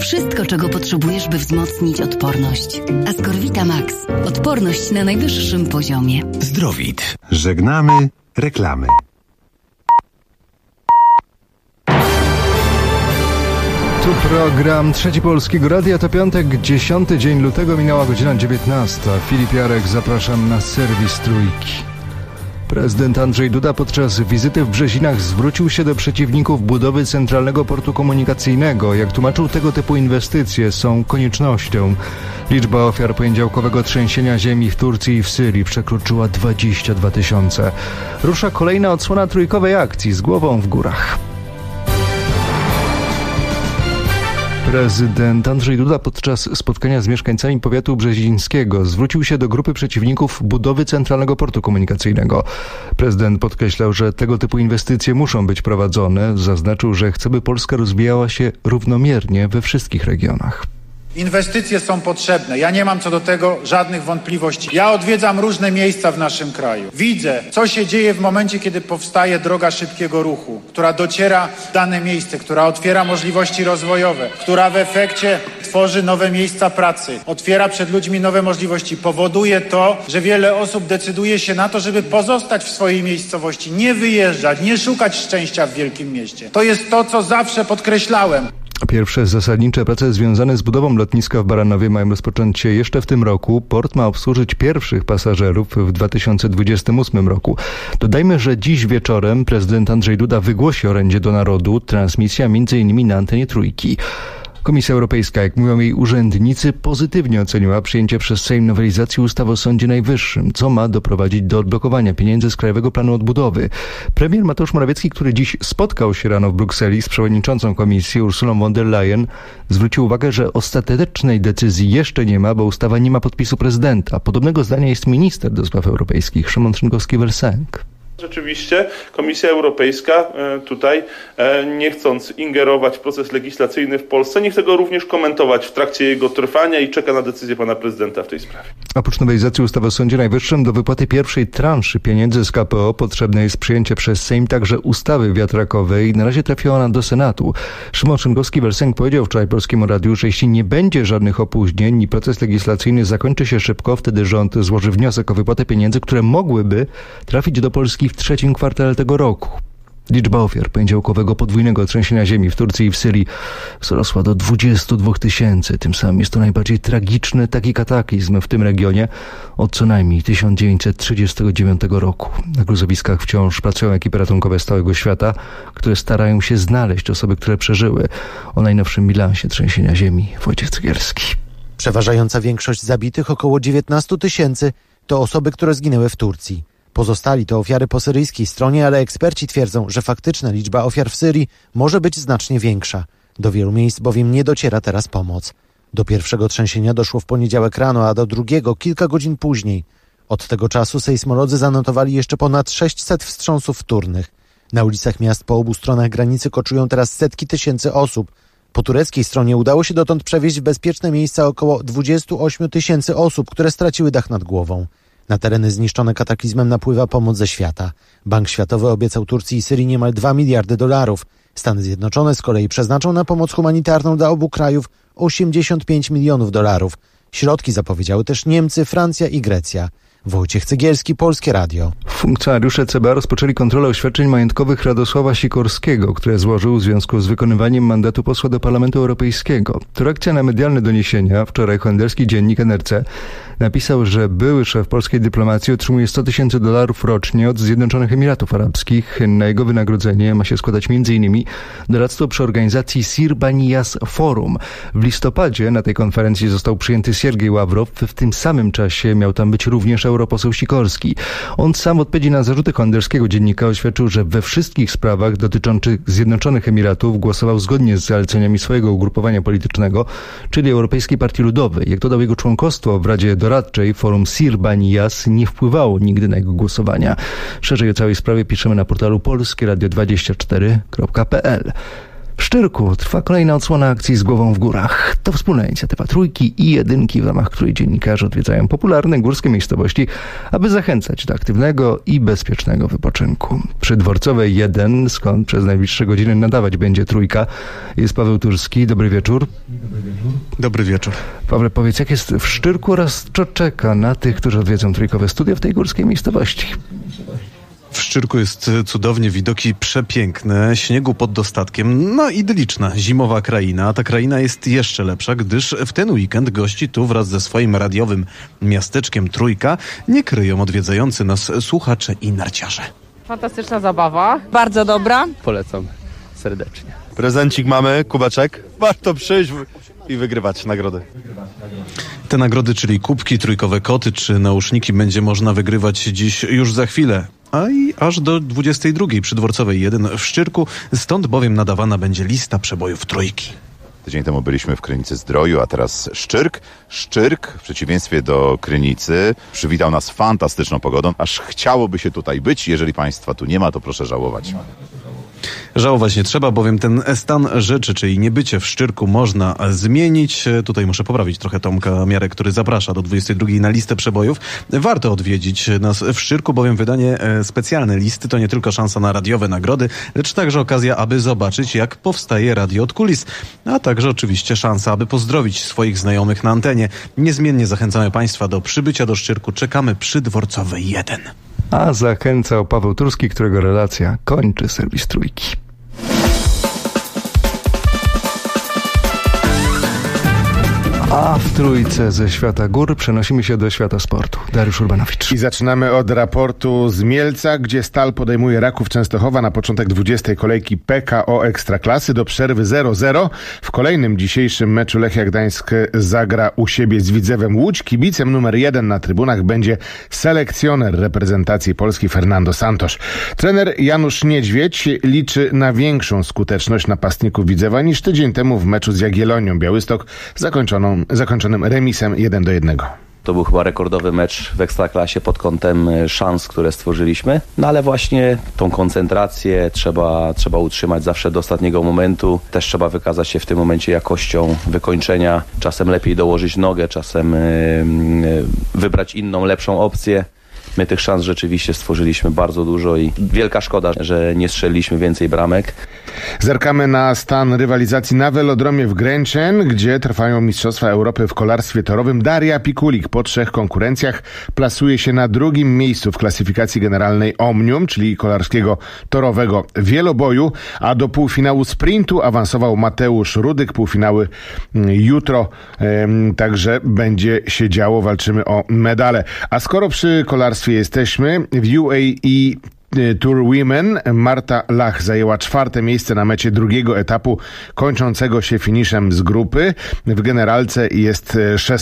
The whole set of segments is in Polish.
wszystko, czego potrzebujesz, by wzmocnić odporność. Ascorvita Max. Odporność na najwyższym poziomie. Zdrowit. Żegnamy reklamy. Tu program Trzeci Polskiego Radia, to piątek, 10 dzień lutego, minęła godzina 19. Filip Jarek, zapraszam na serwis Trójki. Prezydent Andrzej Duda podczas wizyty w Brzezinach zwrócił się do przeciwników budowy Centralnego Portu Komunikacyjnego. Jak tłumaczył, tego typu inwestycje są koniecznością. Liczba ofiar poniedziałkowego trzęsienia ziemi w Turcji i w Syrii przekroczyła 22 000. Rusza kolejna odsłona trójkowej akcji z głową w górach. Prezydent Andrzej Duda podczas spotkania z mieszkańcami powiatu brzezińskiego zwrócił się do grupy przeciwników budowy Centralnego Portu Komunikacyjnego. Prezydent podkreślał, że tego typu inwestycje muszą być prowadzone. Zaznaczył, że chce, by Polska rozwijała się równomiernie we wszystkich regionach. Inwestycje są potrzebne. Ja nie mam co do tego żadnych wątpliwości. Ja odwiedzam różne miejsca w naszym kraju. Widzę, co się dzieje w momencie, kiedy powstaje droga szybkiego ruchu, która dociera w dane miejsce, która otwiera możliwości rozwojowe, która w efekcie tworzy nowe miejsca pracy, otwiera przed ludźmi nowe możliwości. Powoduje to, że wiele osób decyduje się na to, żeby pozostać w swojej miejscowości, nie wyjeżdżać, nie szukać szczęścia w wielkim mieście. To jest to, co zawsze podkreślałem. Pierwsze zasadnicze prace związane z budową lotniska w Baranowie mają rozpocząć się jeszcze w tym roku. Port ma obsłużyć pierwszych pasażerów w 2028 roku. Dodajmy, że dziś wieczorem prezydent Andrzej Duda wygłosi orędzie do narodu. Transmisja m.in. na antenie Trójki. Komisja Europejska, jak mówią jej urzędnicy, pozytywnie oceniła przyjęcie przez Sejm nowelizacji ustawy o Sądzie Najwyższym, co ma doprowadzić do odblokowania pieniędzy z Krajowego Planu Odbudowy. Premier Mateusz Morawiecki, który dziś spotkał się rano w Brukseli z przewodniczącą Komisji Ursulą von der Leyen, zwrócił uwagę, że ostatecznej decyzji jeszcze nie ma, bo ustawa nie ma podpisu prezydenta. Podobnego zdania jest minister do spraw europejskich Szymon Szynkowski-Welsenk. Rzeczywiście Komisja Europejska tutaj, nie chcąc ingerować w proces legislacyjny w Polsce, nie chce go również komentować w trakcie jego trwania i czeka na decyzję pana prezydenta w tej sprawie. Oprócz nowelizacji ustawy o Sądzie Najwyższym do wypłaty pierwszej transzy pieniędzy z KPO potrzebne jest przyjęcie przez Sejm także ustawy wiatrakowej. Na razie trafiła ona do Senatu. Szymon Szynkowski-Welsenk powiedział wczoraj Polskiemu Radiu, że jeśli nie będzie żadnych opóźnień i proces legislacyjny zakończy się szybko, wtedy rząd złoży wniosek o wypłatę pieniędzy, które mogłyby trafić do Polski w trzecim kwartale tego roku. Liczba ofiar poniedziałkowego podwójnego trzęsienia ziemi w Turcji i w Syrii wzrosła do 22 000. Tym samym jest to najbardziej tragiczny taki kataklizm w tym regionie od co najmniej 1939 roku. Na gruzowiskach wciąż pracują ekipy ratunkowe z całego świata, które starają się znaleźć osoby, które przeżyły. O najnowszym bilansie trzęsienia ziemi Wojciech Cygierski. Przeważająca większość zabitych, około 19 000, to osoby, które zginęły w Turcji. Pozostali to ofiary po syryjskiej stronie, ale eksperci twierdzą, że faktyczna liczba ofiar w Syrii może być znacznie większa. Do wielu miejsc bowiem nie dociera teraz pomoc. Do pierwszego trzęsienia doszło w poniedziałek rano, a do drugiego kilka godzin później. Od tego czasu sejsmolodzy zanotowali jeszcze ponad 600 wstrząsów wtórnych. Na ulicach miast po obu stronach granicy koczują teraz setki tysięcy osób. Po tureckiej stronie udało się dotąd przewieźć w bezpieczne miejsca około 28 000 osób, które straciły dach nad głową. Na tereny zniszczone kataklizmem napływa pomoc ze świata. Bank Światowy obiecał Turcji i Syrii niemal $2 miliardy. Stany Zjednoczone z kolei przeznaczą na pomoc humanitarną dla obu krajów $85 milionów. Środki zapowiedziały też Niemcy, Francja i Grecja. Wojciech Cygielski, Polskie Radio. Funkcjonariusze CBA rozpoczęli kontrolę oświadczeń majątkowych Radosława Sikorskiego, które złożył w związku z wykonywaniem mandatu posła do Parlamentu Europejskiego. To reakcja na medialne doniesienia. Wczoraj holenderski dziennik NRC napisał, że były szef polskiej dyplomacji otrzymuje $100 000 rocznie od Zjednoczonych Emiratów Arabskich. Na jego wynagrodzenie ma się składać m.in. doradztwo przy organizacji Sir Baniyas Forum. W listopadzie na tej konferencji został przyjęty Siergiej Ławrow. W tym samym czasie miał tam być również europoseł Sikorski. On sam w odpowiedzi na zarzuty holenderskiego dziennika oświadczył, że we wszystkich sprawach dotyczących Zjednoczonych Emiratów głosował zgodnie z zaleceniami swojego ugrupowania politycznego, czyli Europejskiej Partii Ludowej. Jak dodał, jego członkostwo w Radzie Doradczej Forum Sir Baniyas nie wpływało nigdy na jego głosowania. Szerzej o całej sprawie piszemy na portalu polskieradio24.pl. W Szczyrku trwa kolejna odsłona akcji z głową w górach. To wspólna inicjatywa Trójki i Jedynki, w ramach której dziennikarze odwiedzają popularne górskie miejscowości, aby zachęcać do aktywnego i bezpiecznego wypoczynku. Przy Dworcowej 1, skąd przez najbliższe godziny nadawać będzie Trójka, jest Paweł Turski. Dobry wieczór. Dobry wieczór. Pawle, powiedz, jak jest w Szczyrku oraz co czeka na tych, którzy odwiedzą trójkowe studia w tej górskiej miejscowości? W Szczyrku jest cudownie, widoki przepiękne, śniegu pod dostatkiem, no idylliczna zimowa kraina. A ta kraina jest jeszcze lepsza, gdyż w ten weekend gości tu wraz ze swoim radiowym miasteczkiem Trójka nie kryją odwiedzający nas słuchacze i narciarze. Fantastyczna zabawa. Bardzo dobra. Polecam serdecznie. Prezencik mamy, kubeczek. Warto przyjść i wygrywać nagrody. Te nagrody, czyli kubki, trójkowe koty czy nauszniki, będzie można wygrywać dziś już za chwilę. A i aż do 22 przy Dworcowej 1 w Szczyrku, stąd bowiem nadawana będzie lista przebojów Trójki. Tydzień temu byliśmy w Krynicy-Zdroju, a teraz Szczyrk. Szczyrk, w przeciwieństwie do Krynicy, przywitał nas fantastyczną pogodą. Aż chciałoby się tutaj być. Jeżeli państwa tu nie ma, to proszę żałować. Żałować nie trzeba, bowiem ten stan rzeczy, czyli niebycie w Szczyrku, można zmienić. Tutaj muszę poprawić trochę Tomka Miarek, który zaprasza do 22 na listę przebojów. Warto odwiedzić nas w Szczyrku, bowiem wydanie specjalnej listy to nie tylko szansa na radiowe nagrody, lecz także okazja, aby zobaczyć, jak powstaje radio od kulis. A także oczywiście szansa, aby pozdrowić swoich znajomych na antenie. Niezmiennie zachęcamy państwa do przybycia do Szczyrku. Czekamy przy Dworcowej 1. A zachęcał Paweł Turski, którego relacja kończy serwis Trójki. A w Trójce ze świata gór przenosimy się do świata sportu. Dariusz Urbanowicz. I zaczynamy od raportu z Mielca, gdzie Stal podejmuje Raków Częstochowa na początek 20. kolejki PKO Ekstraklasy do przerwy 0-0. W kolejnym dzisiejszym meczu Lechia Gdańsk zagra u siebie z Widzewem Łódź. Kibicem numer 1 na trybunach będzie selekcjoner reprezentacji Polski Fernando Santos. Trener Janusz Niedźwiedź liczy na większą skuteczność napastników Widzewa niż tydzień temu w meczu z Jagiellonią Białystok zakończonym remisem 1-1. To był chyba rekordowy mecz w Ekstraklasie pod kątem szans, które stworzyliśmy. No ale właśnie tą koncentrację trzeba utrzymać zawsze do ostatniego momentu. Też trzeba wykazać się w tym momencie jakością wykończenia. Czasem lepiej dołożyć nogę, czasem wybrać inną, lepszą opcję. My tych szans rzeczywiście stworzyliśmy bardzo dużo i wielka szkoda, że nie strzeliliśmy więcej bramek. Zerkamy na stan rywalizacji na welodromie w Gręczyn, gdzie trwają Mistrzostwa Europy w kolarstwie torowym. Daria Pikulik po 3 konkurencjach plasuje się na 2. miejscu w klasyfikacji generalnej Omnium, czyli kolarskiego torowego wieloboju, a do półfinału sprintu awansował Mateusz Rudyk. Półfinały jutro, także będzie się działo, walczymy o medale. A skoro przy kolarstwie jesteśmy, w UAE Tour Women Marta Lach zajęła 4. miejsce na mecie 2. etapu kończącego się finiszem z grupy. W generalce jest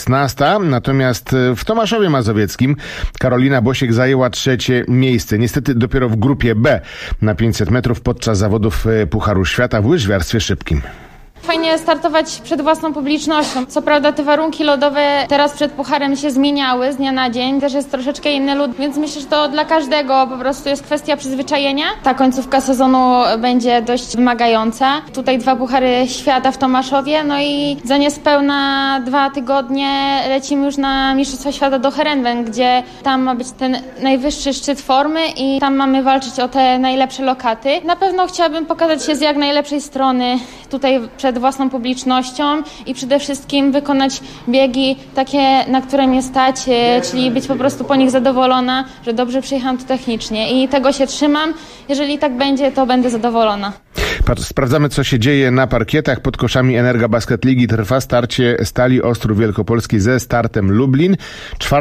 16. Natomiast w Tomaszowie Mazowieckim Karolina Bosiek zajęła 3. miejsce. Niestety dopiero w grupie B na 500 metrów podczas zawodów Pucharu Świata w łyżwiarstwie szybkim. Fajnie startować przed własną publicznością. Co prawda te warunki lodowe teraz przed pucharem się zmieniały z dnia na dzień. Też jest troszeczkę inny lód, więc myślę, że to dla każdego po prostu jest kwestia przyzwyczajenia. Ta końcówka sezonu będzie dość wymagająca. Tutaj 2 puchary świata w Tomaszowie, no i za niespełna 2 tygodnie lecimy już na Mistrzostwa Świata do Herenveen, gdzie tam ma być ten najwyższy szczyt formy i tam mamy walczyć o te najlepsze lokaty. Na pewno chciałabym pokazać się z jak najlepszej strony tutaj przed własną publicznością i przede wszystkim wykonać biegi takie, na które mnie stać, czyli być po prostu po nich zadowolona, że dobrze przyjechałam tu technicznie i tego się trzymam. Jeżeli tak będzie, to będę zadowolona. Sprawdzamy, co się dzieje na parkietach. Pod koszami Energa Basket Ligi trwa starcie Stali Ostrów Wielkopolski ze Startem Lublin. 4.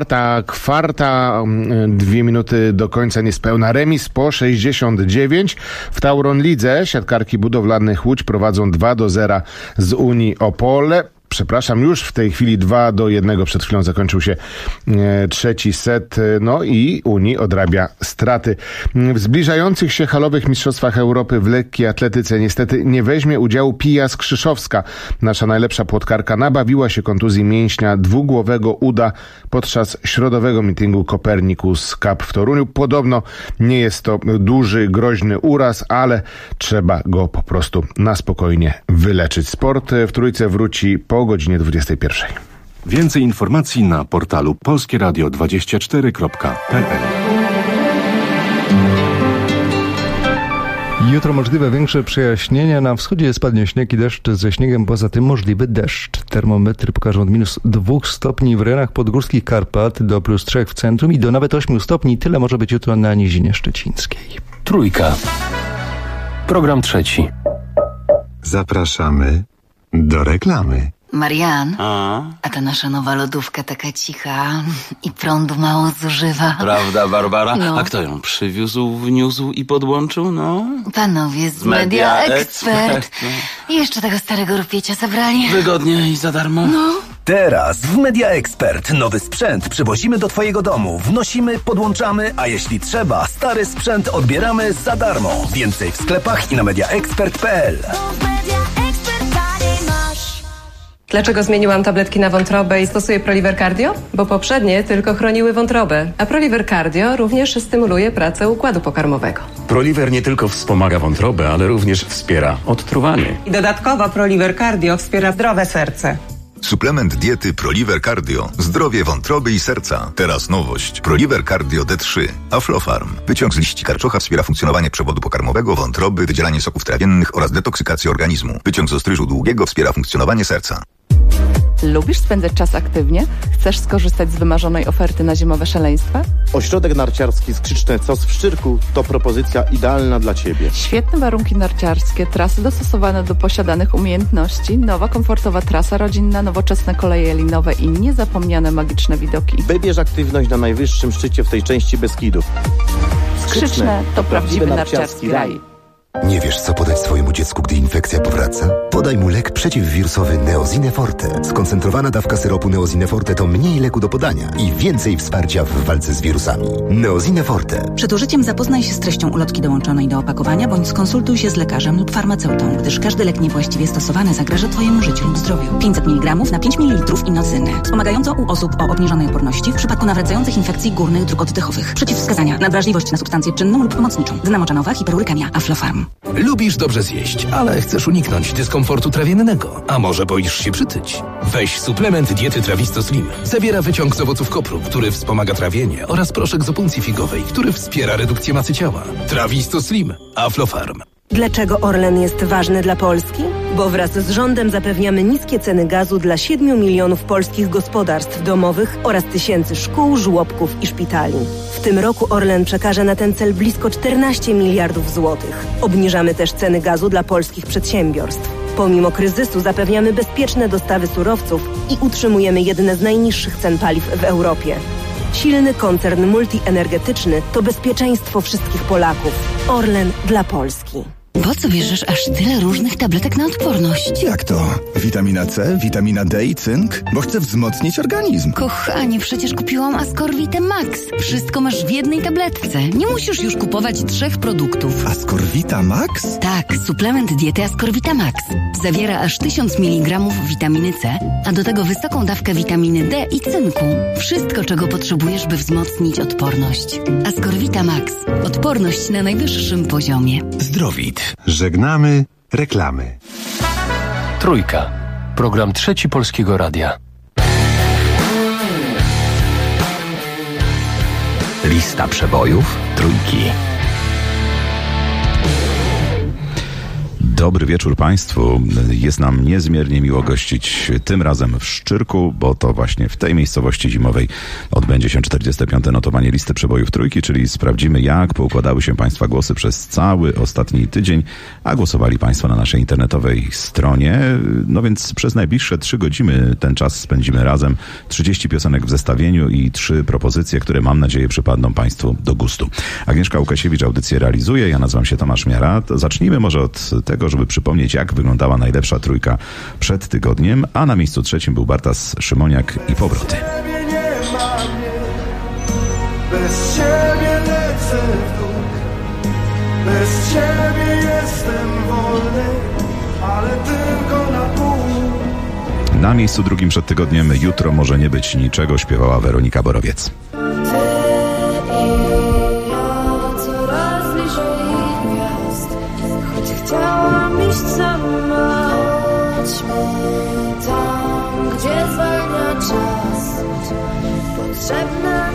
kwarta, 2 minuty do końca niespełna. Remis po 69. W Tauron Lidze siatkarki budowlanych Łódź prowadzą 2-0 z Unii Opole. Przepraszam, już w tej chwili 2-1. Przed chwilą zakończył się 3. set. No i Unii odrabia straty. W zbliżających się halowych Mistrzostwach Europy w lekkiej atletyce niestety nie weźmie udziału Pija Skrzyszowska. Nasza najlepsza płotkarka nabawiła się kontuzji mięśnia dwugłowego uda podczas środowego meetingu Copernicus Cup w Toruniu. Podobno nie jest to duży, groźny uraz, ale trzeba go po prostu na spokojnie wyleczyć. Sport w Trójce wróci po godzinie 21. Więcej informacji na portalu polskieradio24.pl. Jutro możliwe większe przejaśnienia. Na wschodzie spadnie śnieg i deszcz ze śniegiem. Poza tym możliwy deszcz. Termometry pokażą od -2 stopni w rejonach podgórskich Karpat do +3 w centrum i do nawet 8 stopni. Tyle może być jutro na Nizinie Szczecińskiej. Trójka. Program trzeci. Zapraszamy do reklamy. Marian, a ta nasza nowa lodówka taka cicha i prądu mało zużywa. Prawda, Barbara? No. A kto ją przywiózł, wniósł i podłączył? No. Panowie z Media Expert. I jeszcze tego starego rupiecia zabrali. Wygodnie i za darmo. No. Teraz w Media Expert nowy sprzęt przywozimy do twojego domu, wnosimy, podłączamy, a jeśli trzeba, stary sprzęt odbieramy za darmo. Więcej w sklepach i na mediaexpert.pl. Dlaczego zmieniłam tabletki na wątrobę i stosuję Proliver Cardio? Bo poprzednie tylko chroniły wątrobę, a Proliver Cardio również stymuluje pracę układu pokarmowego. Proliver nie tylko wspomaga wątrobę, ale również wspiera odtruwanie. I dodatkowo Proliver Cardio wspiera zdrowe serce. Suplement diety Proliver Cardio. Zdrowie wątroby i serca. Teraz nowość. Proliver Cardio D3. Aflofarm. Wyciąg z liści karczocha wspiera funkcjonowanie przewodu pokarmowego, wątroby, wydzielanie soków trawiennych oraz detoksykację organizmu. Wyciąg z ostryżu długiego wspiera funkcjonowanie serca. Lubisz spędzać czas aktywnie? Chcesz skorzystać z wymarzonej oferty na zimowe szaleństwa? Ośrodek narciarski Skrzyczne Cos w Szczyrku to propozycja idealna dla Ciebie. Świetne warunki narciarskie, trasy dostosowane do posiadanych umiejętności, nowa komfortowa trasa rodzinna, nowoczesne koleje linowe i niezapomniane magiczne widoki. Wybierz aktywność na najwyższym szczycie w tej części Beskidów. Skrzyczne to prawdziwy narciarski raj. Nie wiesz, co podać swojemu dziecku, gdy infekcja powraca? Podaj mu lek przeciwwirusowy Neosine Forte. Skoncentrowana dawka syropu Neosine Forte to mniej leku do podania i więcej wsparcia w walce z wirusami. Neosine Forte. Przed użyciem zapoznaj się z treścią ulotki dołączonej do opakowania bądź skonsultuj się z lekarzem lub farmaceutą, gdyż każdy lek niewłaściwie stosowany zagraża Twojemu życiu lub zdrowiu. 500 mg na 5 ml inocyny. Wspomagająco u osób o obniżonej odporności w przypadku nawracających infekcji górnych dróg oddechowych. Przeciwwskazania: nadwrażliwość na substancję czynną lub pomocniczą. Dna moczanowa, hiperurykemia, Aflofarm. Lubisz dobrze zjeść, ale chcesz uniknąć dyskomfortu trawiennego. A może boisz się przytyć? Weź suplement diety Trawisto Slim. Zawiera wyciąg z owoców kopru, który wspomaga trawienie, oraz proszek z opuncji figowej, który wspiera redukcję masy ciała. Trawisto Slim. Aflofarm. Dlaczego Orlen jest ważny dla Polski? Bo wraz z rządem zapewniamy niskie ceny gazu dla 7 milionów polskich gospodarstw domowych oraz tysięcy szkół, żłobków i szpitali. W tym roku Orlen przekaże na ten cel blisko 14 miliardów złotych. Obniżamy też ceny gazu dla polskich przedsiębiorstw. Pomimo kryzysu zapewniamy bezpieczne dostawy surowców i utrzymujemy jedne z najniższych cen paliw w Europie. Silny koncern multienergetyczny to bezpieczeństwo wszystkich Polaków. Orlen dla Polski. Po co bierzesz aż tyle różnych tabletek na odporność? Jak to? Witamina C, witamina D i cynk? Bo chcę wzmocnić organizm. Kochanie, przecież kupiłam Ascorvite Max. Wszystko masz w jednej tabletce. Nie musisz już kupować 3 produktów. Ascorvita Max? Tak, suplement diety Ascorvita Max. Zawiera aż 1000 mg witaminy C, a do tego wysoką dawkę witaminy D i cynku. Wszystko, czego potrzebujesz, by wzmocnić odporność. Ascorvita Max. Odporność na najwyższym poziomie. Zdrowit. Żegnamy reklamy. Trójka. Program trzeci Polskiego Radia. Lista przebojów Trójki. Dobry wieczór Państwu. Jest nam niezmiernie miło gościć tym razem w Szczyrku, bo to właśnie w tej miejscowości zimowej odbędzie się 45. notowanie listy przebojów Trójki, czyli sprawdzimy, jak poukładały się Państwa głosy przez cały ostatni tydzień, a głosowali Państwo na naszej internetowej stronie. No więc przez najbliższe 3 godziny ten czas spędzimy razem. 30 piosenek w zestawieniu i 3 propozycje, które mam nadzieję przypadną Państwu do gustu. Agnieszka Łukasiewicz audycję realizuje, ja nazywam się Tomasz Miara. Zacznijmy może od tego, żeby przypomnieć, jak wyglądała najlepsza trójka przed tygodniem, a na miejscu 3 był Bartas Szymoniak i Powroty. Bez ciebie lecę w dół, bez ciebie jestem wolny, ale tylko na pół. Na miejscu 2 przed tygodniem Jutro może nie być niczego śpiewała Weronika Borowiec.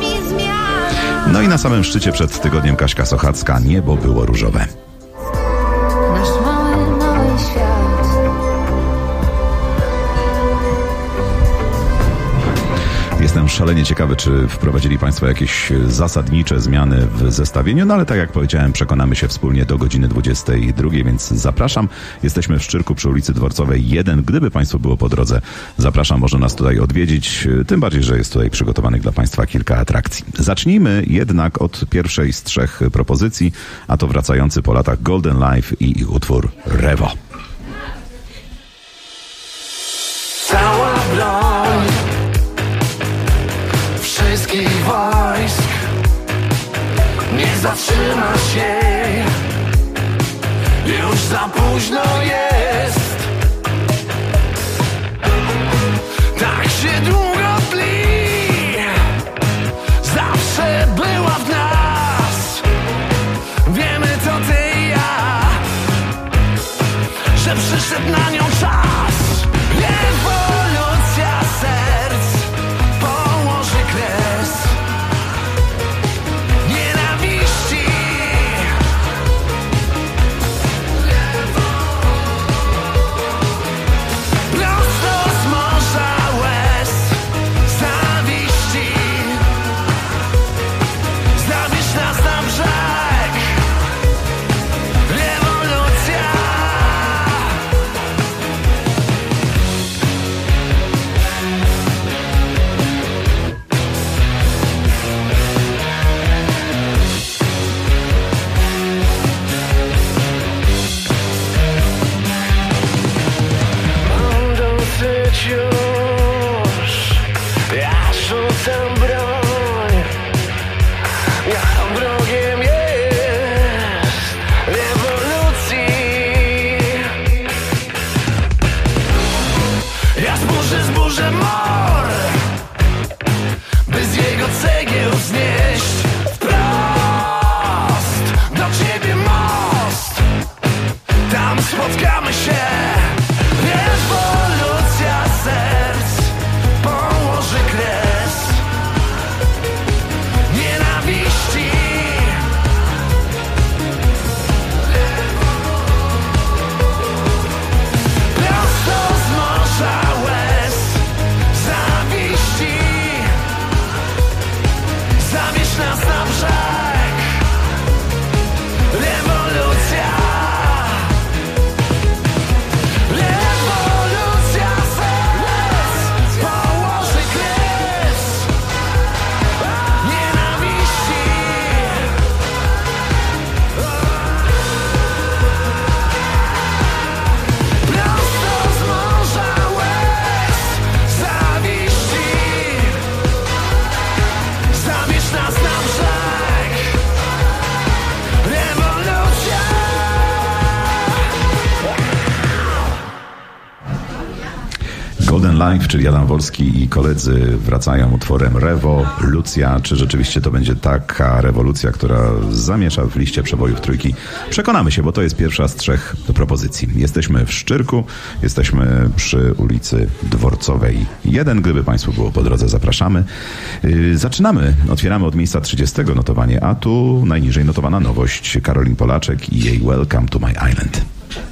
Zmiana. No i na samym szczycie przed tygodniem Kaśka Sochacka Niebo było różowe. Jestem szalenie ciekawy, czy wprowadzili Państwo jakieś zasadnicze zmiany w zestawieniu, no ale tak jak powiedziałem, przekonamy się wspólnie do godziny 22, więc zapraszam. Jesteśmy w Szczyrku przy ulicy Dworcowej 1. Gdyby Państwu było po drodze, zapraszam, może nas tutaj odwiedzić, tym bardziej, że jest tutaj przygotowanych dla Państwa kilka atrakcji. Zacznijmy jednak od pierwszej z 3 propozycji, a to wracający po latach Golden Life i ich utwór Rewo. Cała broń wszystkich wojsk nie zatrzyma się, już za późno jest. Tak się długo tli, zawsze była w nas. Wiemy to ty i ja, że przyszedł na nią czas. Rewolucja serc położy kres nienawiści. Prosto z morza łez zawiści. Zabierz nas na brzeg. Rewolucja. Mam dosyć już, ja rzucam broń. Ja wrogiem jest rewolucji. Ja zburzę mor, by z jego cegieł znieść wprost do ciebie most. Tam spotkamy się. Rewolucja serc położy kres nienawiści. Prosto z morza łez zawiści. Zabierz nas na brzeg. Rewolucja. Rewolucja serc położy kres nienawiści. Prosto z morza łez zawiści. Zabierz nas na brzeg. Rewolucja. Golden Life, czyli Adam Wolski i koledzy wracają utworem Rewolucja. Czy rzeczywiście to będzie taka rewolucja, która zamiesza w liście przebojów trójki? Przekonamy się, bo to jest pierwsza z 3 propozycji. Jesteśmy w Szczyrku, jesteśmy przy ulicy Dworcowej 1. Gdyby Państwu było po drodze, zapraszamy. Zaczynamy. Otwieramy od miejsca 30 notowanie, a tu najniżej notowana nowość Karolin Polaczek i jej Welcome to My Island.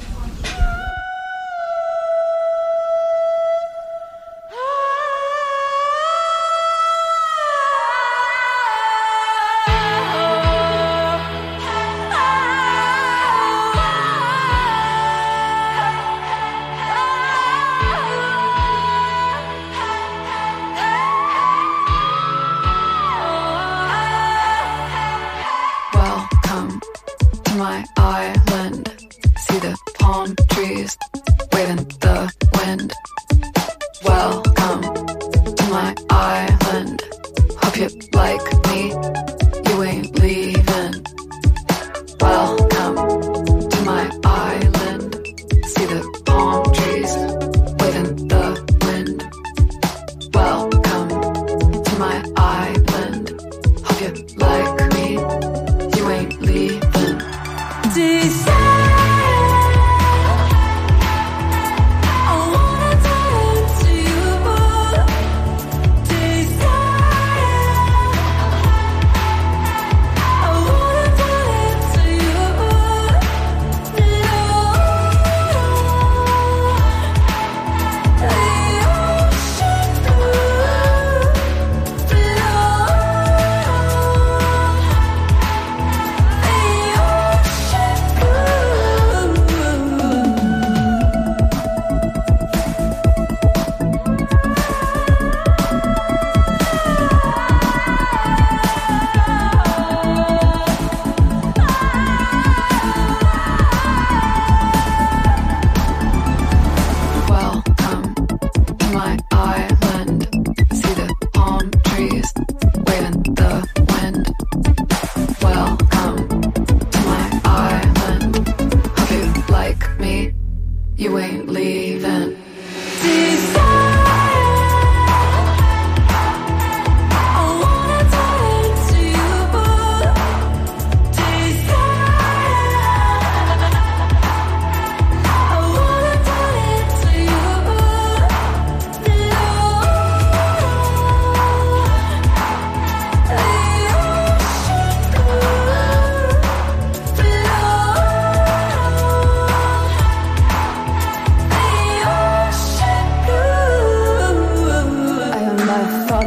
Welcome to my island. See the palm trees waving the wind. Welcome to my island. Hope you like me. You ain't leaving. Welcome to my island. See the palm trees waving the wind. Welcome to my island. Hope you like me. You ain't leaving.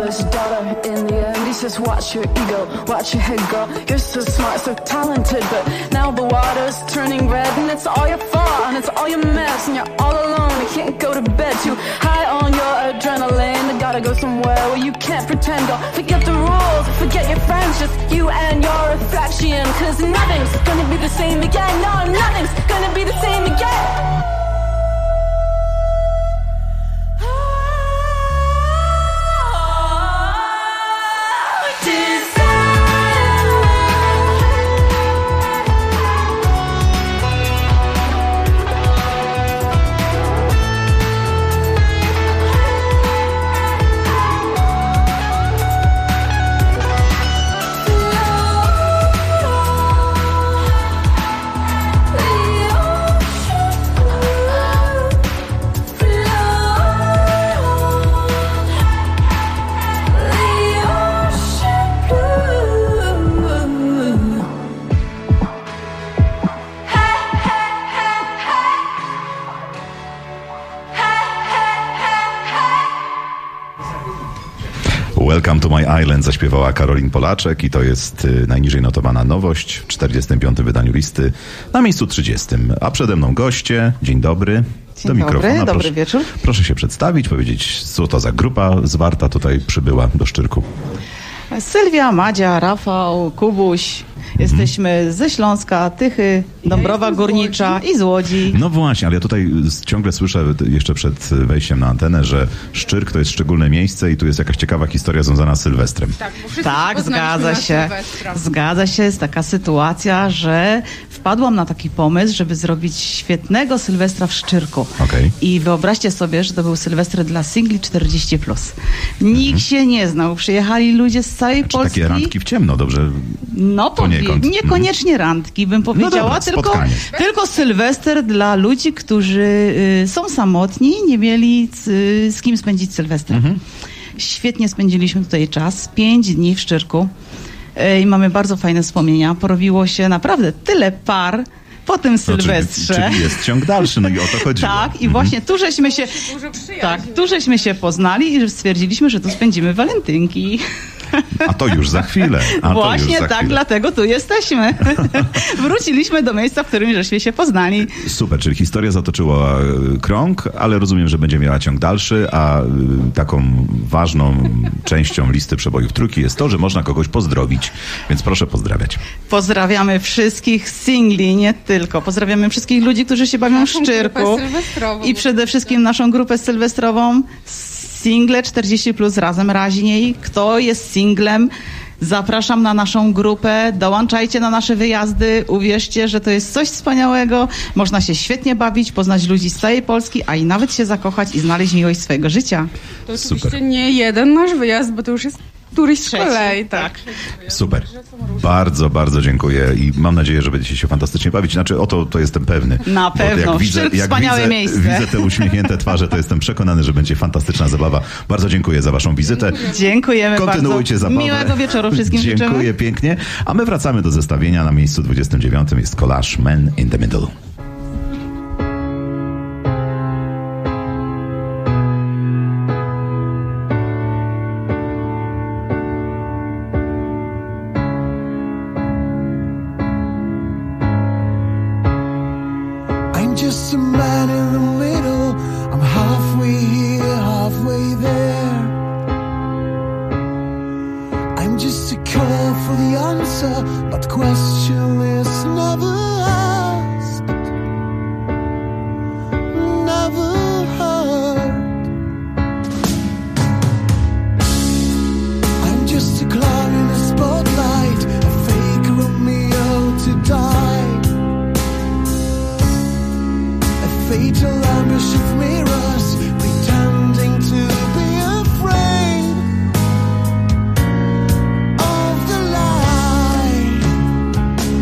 father's daughter in the end. He says, watch your ego, watch your head, girl. You're so smart, so talented, but now the water's turning red, and it's all your fault, and it's all your mess, and you're all alone. You can't go to bed, too high on your adrenaline. You gotta go somewhere where you can't pretend. Go forget the rules, forget your friends, just you and your reflection. 'Cause nothing's gonna be the same again. No, nothing's gonna be the same again. Welcome to My Island zaśpiewała Karolin Polaczek i to jest najniżej notowana nowość w 45. wydaniu listy na miejscu 30. A przede mną goście. Dzień dobry. Dzień dobry, dobry wieczór. Proszę się przedstawić, powiedzieć, co to za grupa zwarta tutaj przybyła do Szczyrku. Sylwia, Madzia, Rafał, Kubuś. Jesteśmy ze Śląska, Tychy, Dąbrowa Górnicza i z Łodzi. No właśnie, ale ja tutaj ciągle słyszę jeszcze przed wejściem na antenę, że Szczyrk to jest szczególne miejsce i tu jest jakaś ciekawa historia związana z Sylwestrem. Tak, zgadza się. Zgadza się, jest taka sytuacja, że wpadłam na taki pomysł, żeby zrobić świetnego Sylwestra w Szczyrku. Okay. I wyobraźcie sobie, że to był Sylwester dla singli 40+. Nikt się nie znał. Przyjechali ludzie z całej Polski. Takie randki w ciemno, dobrze? No niekoniecznie randki, bym powiedziała, no dobra, tylko Sylwester dla ludzi, którzy są samotni, nie mieli z kim spędzić Sylwestra. Świetnie spędziliśmy tutaj czas, 5 dni w Szczyrku i mamy bardzo fajne wspomnienia. Porobiło się naprawdę tyle par po tym Sylwestrze. Czyli jest ciąg dalszy, no i o to chodziło. Tak, i właśnie tu żeśmy się poznali i stwierdziliśmy, że tu spędzimy walentynki. A to już za chwilę. Właśnie tak, dlatego tu jesteśmy. Wróciliśmy do miejsca, w którym żeśmy się poznali. Super, czyli historia zatoczyła krąg, ale rozumiem, że będzie miała ciąg dalszy, a taką ważną częścią listy przebojów trójki jest to, że można kogoś pozdrowić. Więc proszę pozdrawiać. Pozdrawiamy wszystkich singli, nie tylko. Pozdrawiamy wszystkich ludzi, którzy się bawią w Szczyrku. I przede wszystkim naszą grupę sylwestrową. Single 40+ razem raźniej. Kto jest singlem, zapraszam na naszą grupę, dołączajcie na nasze wyjazdy, uwierzcie, że to jest coś wspaniałego, można się świetnie bawić, poznać ludzi z całej Polski, a i nawet się zakochać i znaleźć miłość swojego życia. To oczywiście nie jeden nasz wyjazd, bo to już jest któryś z kolei, tak. Super. Bardzo, bardzo dziękuję i mam nadzieję, że będziecie się fantastycznie bawić. Znaczy, o to jestem pewny. Na pewno. Wspaniałe miejsce. Widzę te uśmiechnięte twarze, to jestem przekonany, że będzie fantastyczna zabawa. Bardzo dziękuję za waszą wizytę. Dziękujemy Kontynuujcie bardzo. zabawę. Miłego wieczoru wszystkim Dziękuję życzymy. pięknie. A my wracamy do zestawienia. Na miejscu 29 jest Collage Man in the Middle. Just a man in the middle. I'm halfway here, halfway there. I'm just a call for the answer, but the question is never asked, never heard. I'm just a clown in the spotlight, a fake Romeo to die. Fatal ambush of mirrors, pretending to be afraid of the light.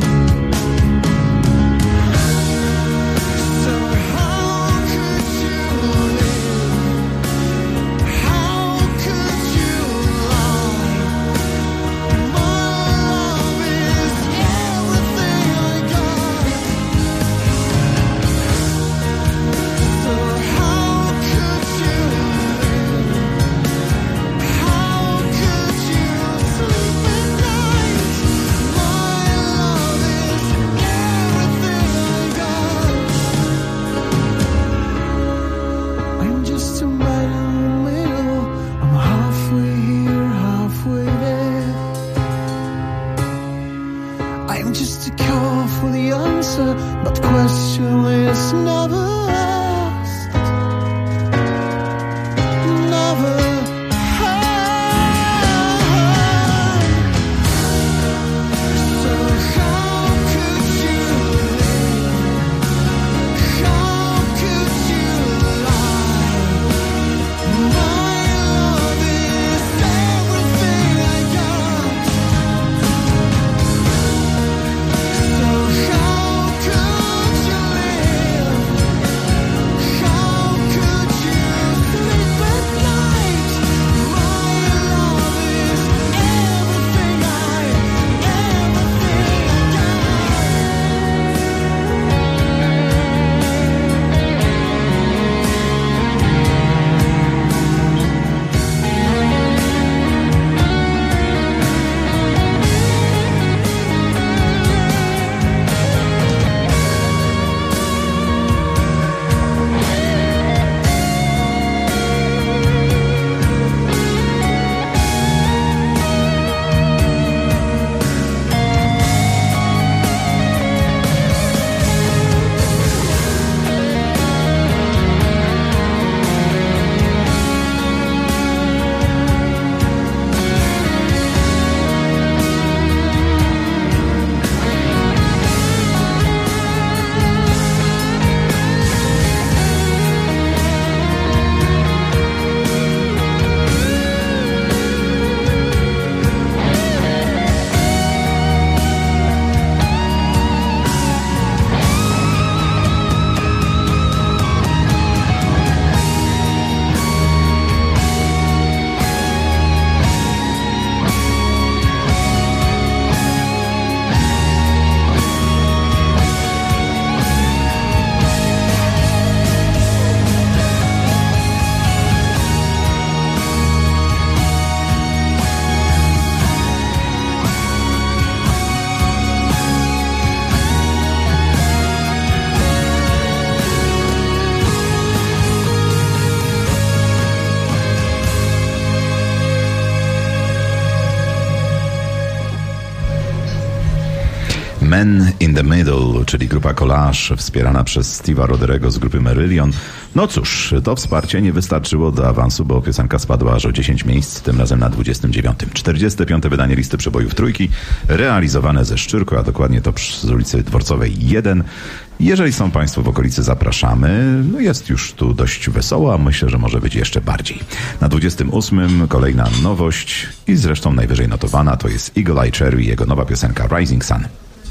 Man in the Middle, czyli grupa Collage, wspierana przez Steve'a Roderego z grupy Marillion. No cóż, to wsparcie nie wystarczyło do awansu, bo piosenka spadła aż o 10 miejsc, tym razem na 29. 45. wydanie listy przebojów trójki, realizowane ze Szczyrku, a dokładnie to z ulicy Dworcowej 1. Jeżeli są Państwo w okolicy, zapraszamy. No jest już tu dość wesoło, a myślę, że może być jeszcze bardziej. Na 28. kolejna nowość i zresztą najwyżej notowana to jest Eagle Eye Cherry i jego nowa piosenka Rising Sun.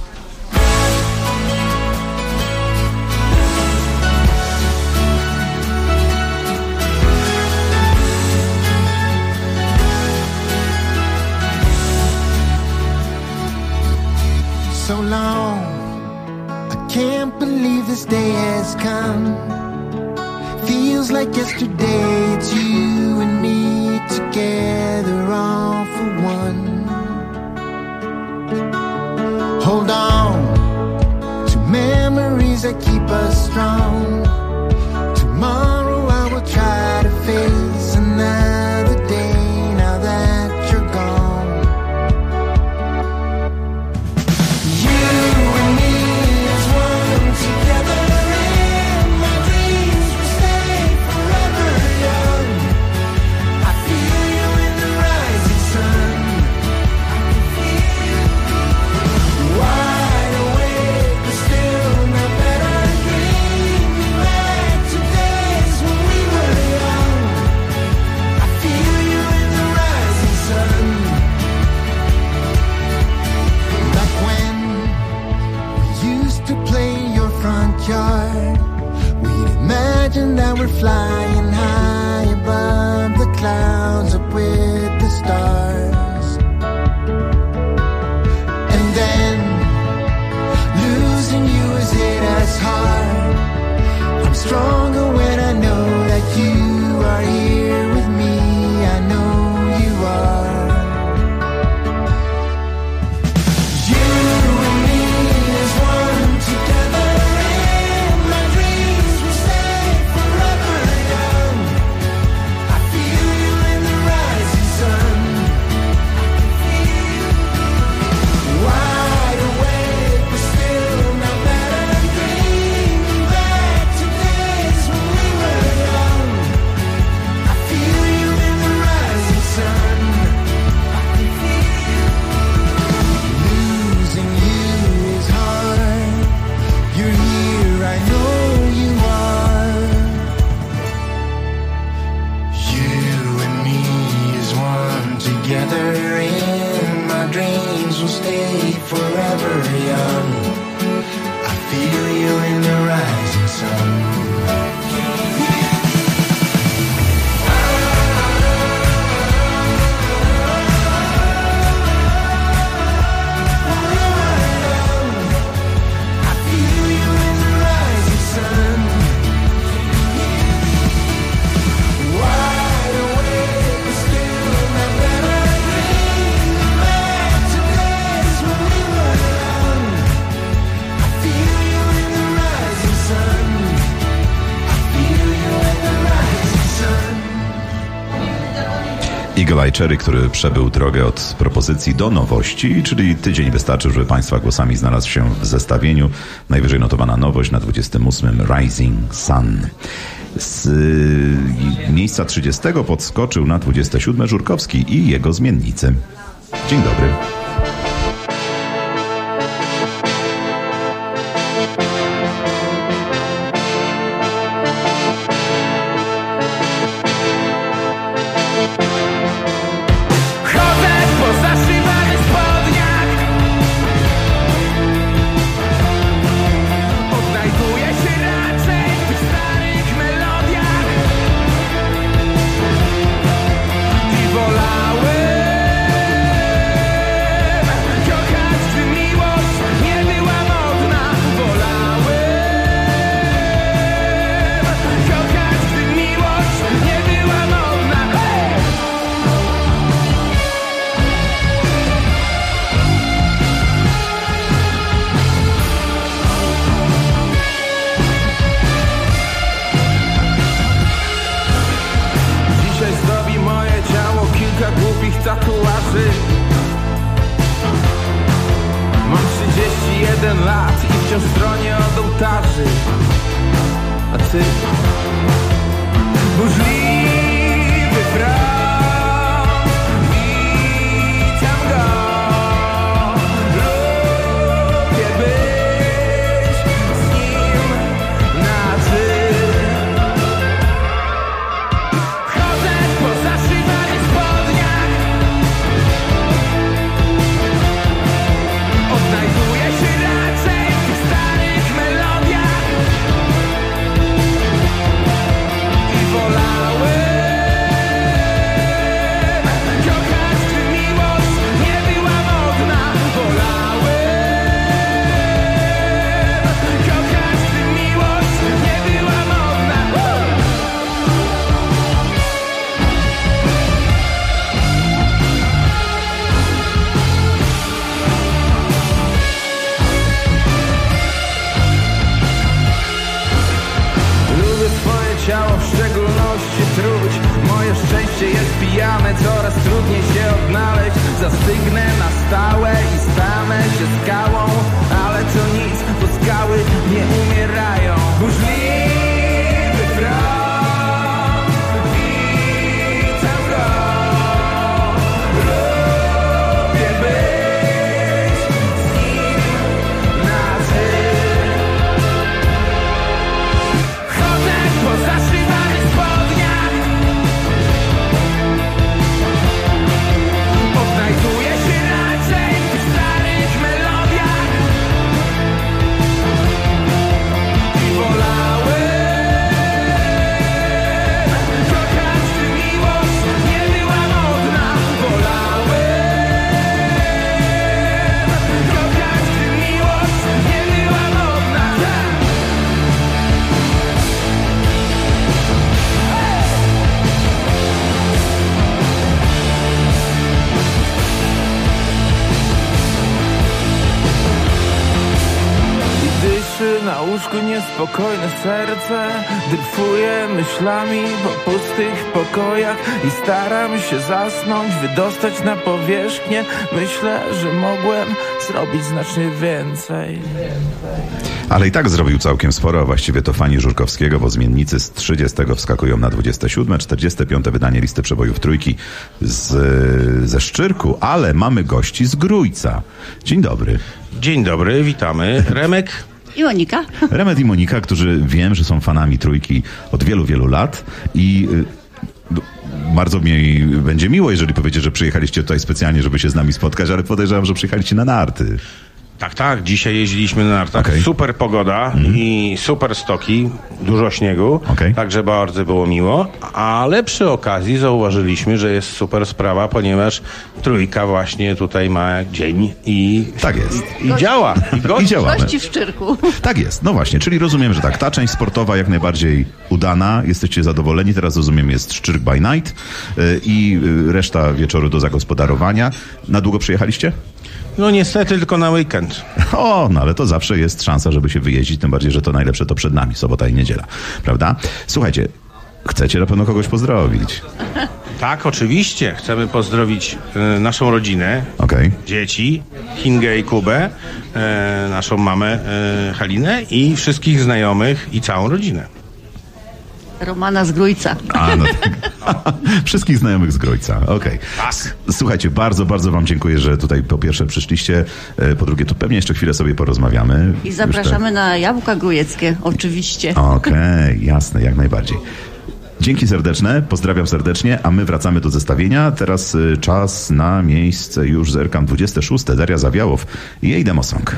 So long, I can't believe this day has come. Feels like yesterday, it's you and me together, all for one. Hold on to memories that keep us strong. Tomorrow I will try to face another day now that you're gone. We'd imagine that we're flying high above the clouds, up with the stars. And then losing you has hit us hard. I'm stronger when I know that you are here with me. I know you are. Eagle Eye Cherry, który przebył drogę od propozycji do nowości, czyli tydzień wystarczył, żeby Państwa głosami znalazł się w zestawieniu. Najwyżej notowana nowość na 28. Rising Sun. Z miejsca 30 podskoczył na 27. Żurkowski i jego zmiennicy. Dzień dobry. Wolałem a ty? Burzliwy front, witam go. Lubię być z nim na ty. Chodzę po zaszywanych spodniach, odnajduję się raczej w tych starych melodiach i wolałem kochać, gdy miłość nie była modna. Wolałem kochać, gdy miłość nie była modna. Lubię swoje ciało, w szczególności truć. Moje szczęście jest pijane, coraz trudniej się odnaleźć. Zastygnę na stałe i stanę się skałą, ale to nic, bo skały nie umierają. Burzliwy front, witam go. Lubię być z nim na ty. Chodzę po zaszywanych spodniach, odnajduję się raczej w tych starych melodiach i wolałem kochać, gdy miłość nie była modna. Wolałem kochać, gdy miłość nie była modna. I dyszy na łóżku niespokojne serce, dryfuję myślami po pustych pokojach i staram się zasnąć, wydostać na powierzchnię. Myślę, że mogłem zrobić znacznie więcej. Ale i tak zrobił całkiem sporo, a właściwie to fani Żurkowskiego, bo zmiennicy z 30 wskakują na 27, 45 wydanie listy przebojów trójki ze Szczyrku, ale mamy gości z Grójca. Dzień dobry. Dzień dobry, witamy. Remek i Monika. Remek i Monika, którzy wiem, że są fanami trójki od wielu, wielu lat i bardzo mi będzie miło, jeżeli powiecie, że przyjechaliście tutaj specjalnie, żeby się z nami spotkać, ale podejrzewam, że przyjechaliście na narty. Tak, dzisiaj jeździliśmy na nartach. Okay. Super pogoda i super stoki, dużo śniegu, także bardzo było miło, ale przy okazji zauważyliśmy, że jest super sprawa, ponieważ trójka właśnie tutaj ma dzień i tak jest. I działa. I działamy. Gości w Szczyrku. Tak jest, no właśnie, czyli rozumiem, że tak, ta część sportowa jak najbardziej udana, jesteście zadowoleni, teraz rozumiem jest Szczyrk by night i reszta wieczoru do zagospodarowania. Na długo przyjechaliście? No niestety tylko na weekend. O, no ale to zawsze jest szansa, żeby się wyjeździć, tym bardziej, że to najlepsze to przed nami, sobota i niedziela, prawda? Słuchajcie, chcecie na pewno kogoś pozdrowić. Tak, oczywiście. Chcemy pozdrowić naszą rodzinę, dzieci, Hingę i Kubę, naszą mamę Halinę i wszystkich znajomych i całą rodzinę. Romana z Grójca. No tak. Wszystkich znajomych z Grójca, okej. Słuchajcie, bardzo, bardzo wam dziękuję, że tutaj po pierwsze przyszliście, po drugie to pewnie jeszcze chwilę sobie porozmawiamy. I zapraszamy na jabłka grujeckie, oczywiście. Okej, jasne, jak najbardziej. Dzięki serdeczne, pozdrawiam serdecznie, a my wracamy do zestawienia. Teraz czas na miejsce już zerkam 26. Daria Zawiałow i jej demosong.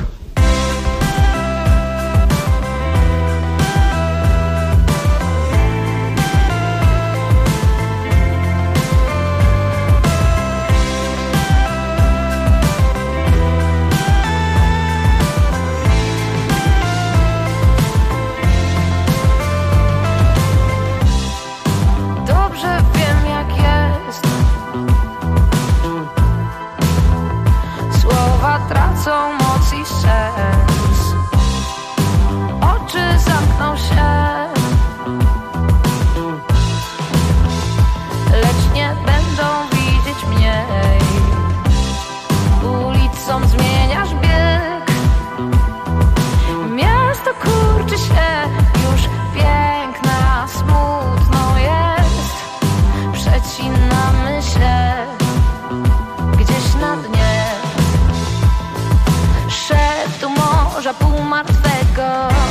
Tracą moc i sen. zacinamy się gdzieś na dnie szeptu morza półmartwego.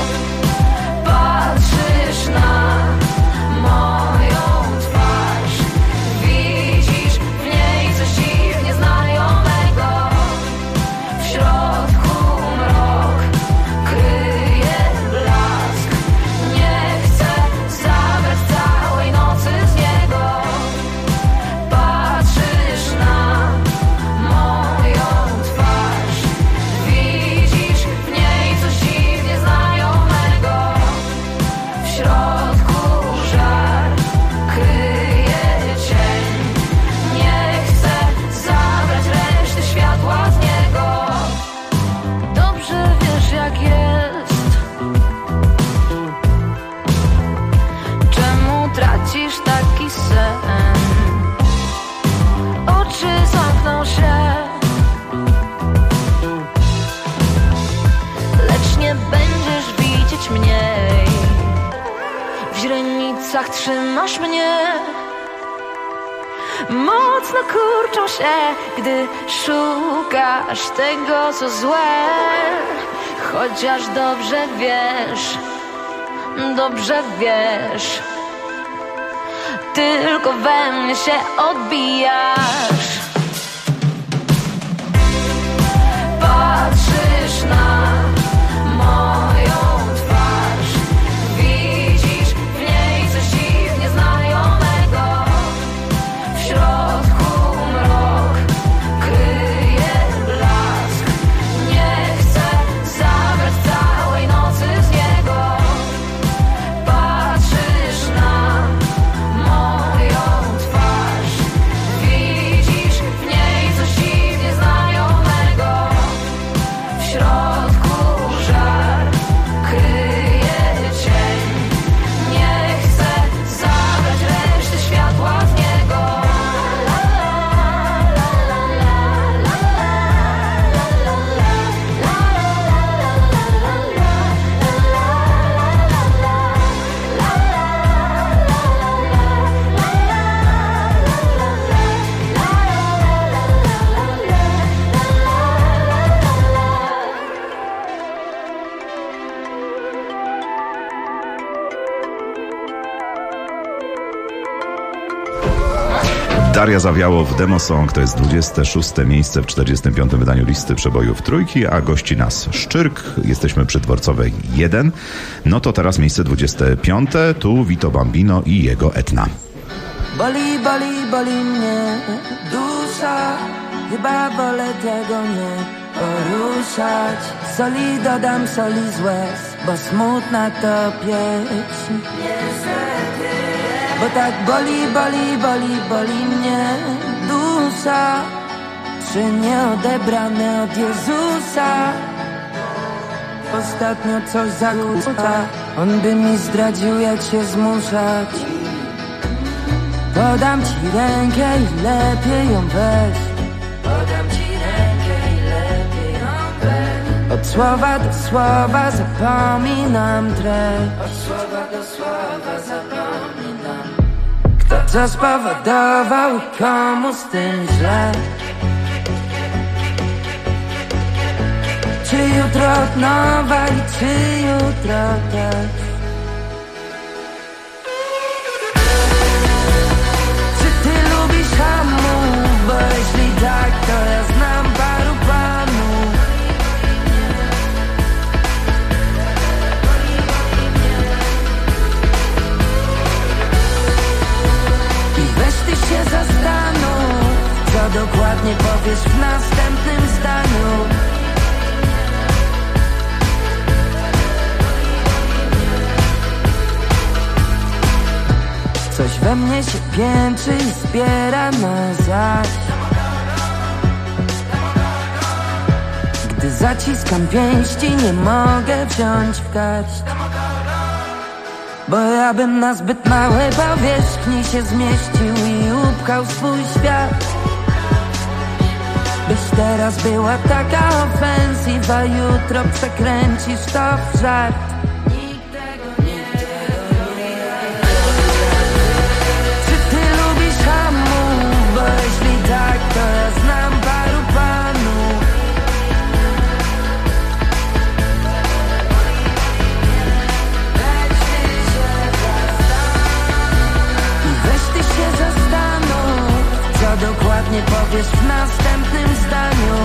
Patrzysz na moją twarz, widzisz w niej coś dziwnie znajomego. W środku mrok kryje blask, nie chcę zabrać całej nocy z niego. Patrzysz na moją twarz, widzisz w niej coś dziwnie znajomego. W środku żar kryje cień, nie chcę zabrać reszty światła z niego. Dobrze wiesz jak jest, czemu tracisz taki sen? Oczy zamkną się, lecz nie będziesz widzieć mniej. W źrenicach trzymasz mnie, mocno kurczą się, gdy szukasz tego, co złe. Chociaż dobrze wiesz, tylko we mnie się odbijasz. Patrzysz na moją twarz, widzisz w niej coś dziwnie znajomego. W środku mrok kryje blask, nie chcę zabrać całej nocy z niego. Patrzysz na moją twarz, widzisz w niej coś dziwnie znajomego. W środku żar kryje cień, nie chcę zabrać reszty światła z niego. Daria Zawiało w Demo Song, to jest 26. miejsce w 45. wydaniu listy przebojów Trójki, a gości nas Szczyrk, jesteśmy przy Dworcowej 1. No to teraz miejsce 25, tu Vito Bambino i jego Etna. Boli mnie dusza, chyba wolę tego nie poruszać. Soli dodam, soli z łez, bo smutna to pieśń. Bo tak boli mnie dusza, trzy nieodebrane od Jezusa. Ostatnio coś zakłóca, on by mi zdradził, jak się zmuszać. Podam ci rękę i lepiej ją weź. Podam ci rękę i lepiej ją weź. Od słowa do słowa zapominam treść. Od słowa do słowa zapominam. Kto co spowodował i komu z tym źle? Czy jutro od nowa i czy jutro też? Czy ty lubisz hamów? Bo jeśli tak, to ja znam paru panów. I weź ty się zastanów, co dokładnie powiesz w następnym zdaniu. Coś we mnie się piętrzy i zbiera na zaś. Gdy zaciskam pięści, nie mogę wziąć w garść. Bo ja bym na zbyt małej powierzchni się zmieścił i upchał swój świat. Byś teraz była taka ofensywa, jutro przekręcisz to w żart. Czy ty lubisz hamów? powiesz w następnym zdaniu.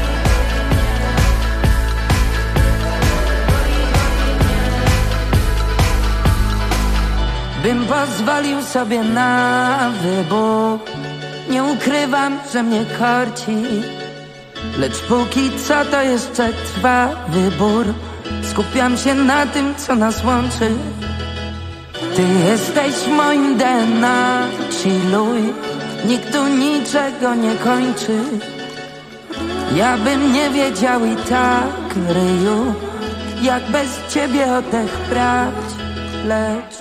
Bym pozwolił sobie na wybór. Nie ukrywam, że mnie korci, lecz póki co to jeszcze trwa wybór. Skupiam się na tym, co nas łączy. Ty jesteś moim DNA, chilluj. Nikt tu niczego nie kończy. Ja bym nie wiedział i tak, ryju, jak bez ciebie oddech brać. Lecz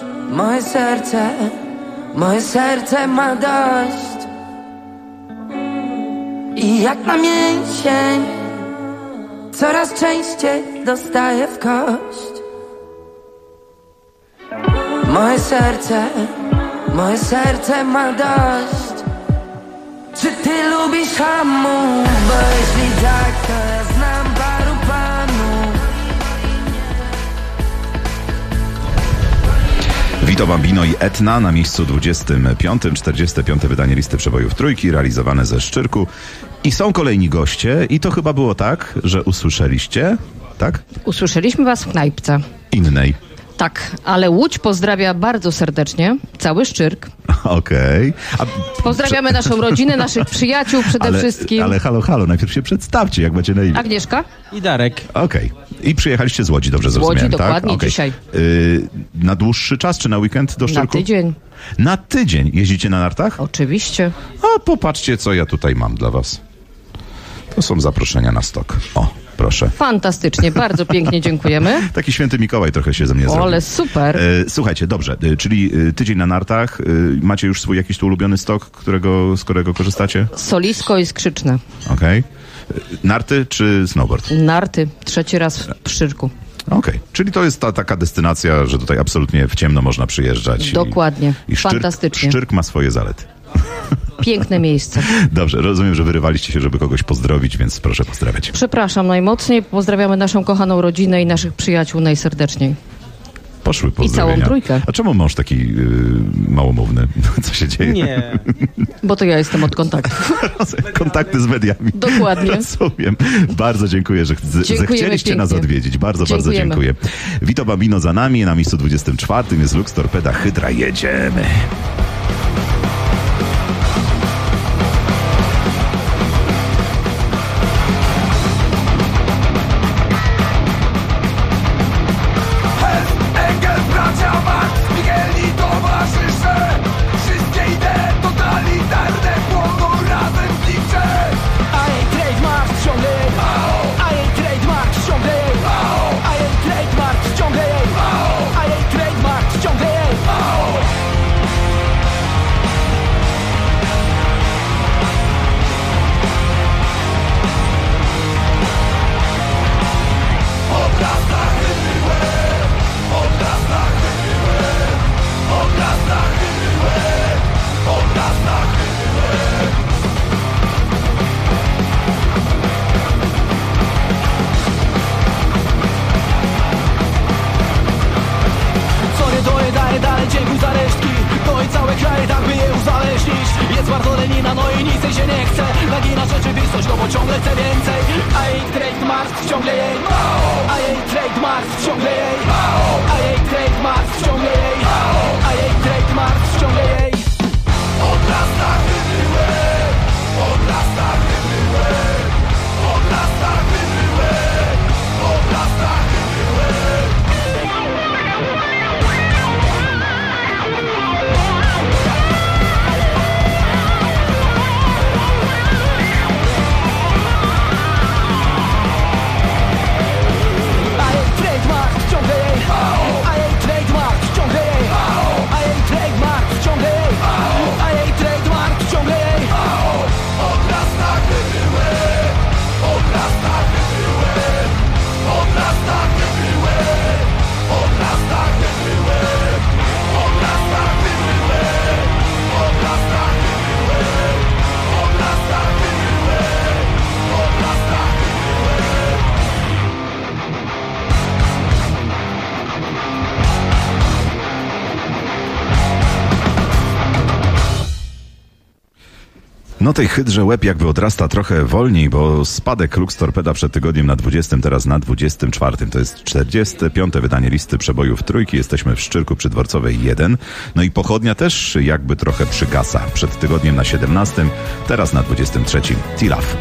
moje serce ma dość. I jak na mięsień coraz częściej dostaję w kość. Moje serce ma dość. Czy ty lubisz hamu? Bo jeśli tak, to ja znam paru panów. Vito Bambino i Etna na miejscu 25. 45. wydanie listy przebojów trójki, realizowane ze Szczyrku. I są kolejni goście i to chyba było tak, że usłyszeliście, tak? Usłyszeliśmy was w knajpce. Innej. Tak, ale Łódź pozdrawia bardzo serdecznie cały Szczyrk. Okej. Pozdrawiamy naszą rodzinę, naszych przyjaciół przede wszystkim. Ale halo, najpierw się przedstawcie, jak macie na imię. Agnieszka. I Darek. Okej. I przyjechaliście z Łodzi, dobrze zrozumiałem, Łodzi, tak? dokładnie, dzisiaj. Na dłuższy czas, czy na weekend do Szczyrku? Na tydzień. Na tydzień? Jeździcie na nartach? Oczywiście. A popatrzcie, co ja tutaj mam dla was. To są zaproszenia na stok. O, proszę. Fantastycznie, bardzo pięknie dziękujemy. Taki święty Mikołaj trochę się ze mnie zrobił. Ale super. Słuchajcie, dobrze, czyli tydzień na nartach. Macie już swój jakiś tu ulubiony stok, z którego korzystacie? Solisko i Skrzyczne. Okej. Narty czy snowboard? Narty. 3. raz w Szczyrku. Okej. Czyli to jest taka destynacja, że tutaj absolutnie w ciemno można przyjeżdżać. Dokładnie. I fantastycznie. Szczyrk ma swoje zalety. Piękne miejsce. Dobrze, rozumiem, że wyrywaliście się, żeby kogoś pozdrowić, więc proszę pozdrawiać. Przepraszam najmocniej, pozdrawiamy naszą kochaną rodzinę i naszych przyjaciół najserdeczniej. Poszły pozdrowienia. I całą trójkę. A czemu mąż taki małomówny? Co się dzieje? Nie. Bo to ja jestem od kontaktów. Kontakty z mediami. Dokładnie. Rozumiem. Bardzo dziękuję, że zechcieliście nas odwiedzić. Bardzo dziękuję. Vito Bambino za nami. Na miejscu 24 jest Lux Torpeda Hydra. Jedziemy. Dziękuję za resztki, no i całe kraje tak by je uzależnić. Jest bardzo lenina, no i nic jej się nie chce. Nagina rzeczywistość, no bo ciągle chce więcej. A jej trademark ciągle jej, a jej trademark ciągle jej, a jej trademark ciągle jej, a jej trademark ciągle jej. Odrasta chybyłe, odrasta chybyłe, odrasta chybyłe, odrasta chybyłe. No tej hydrze łeb jakby odrasta trochę wolniej, bo spadek Lux Torpeda przed tygodniem na 20, teraz na 24. To jest 45. wydanie listy przebojów trójki. Jesteśmy w Szczyrku przy Dworcowej 1. No i Pochodnia też jakby trochę przygasa. Przed tygodniem na 17, teraz na 23. Tilaf.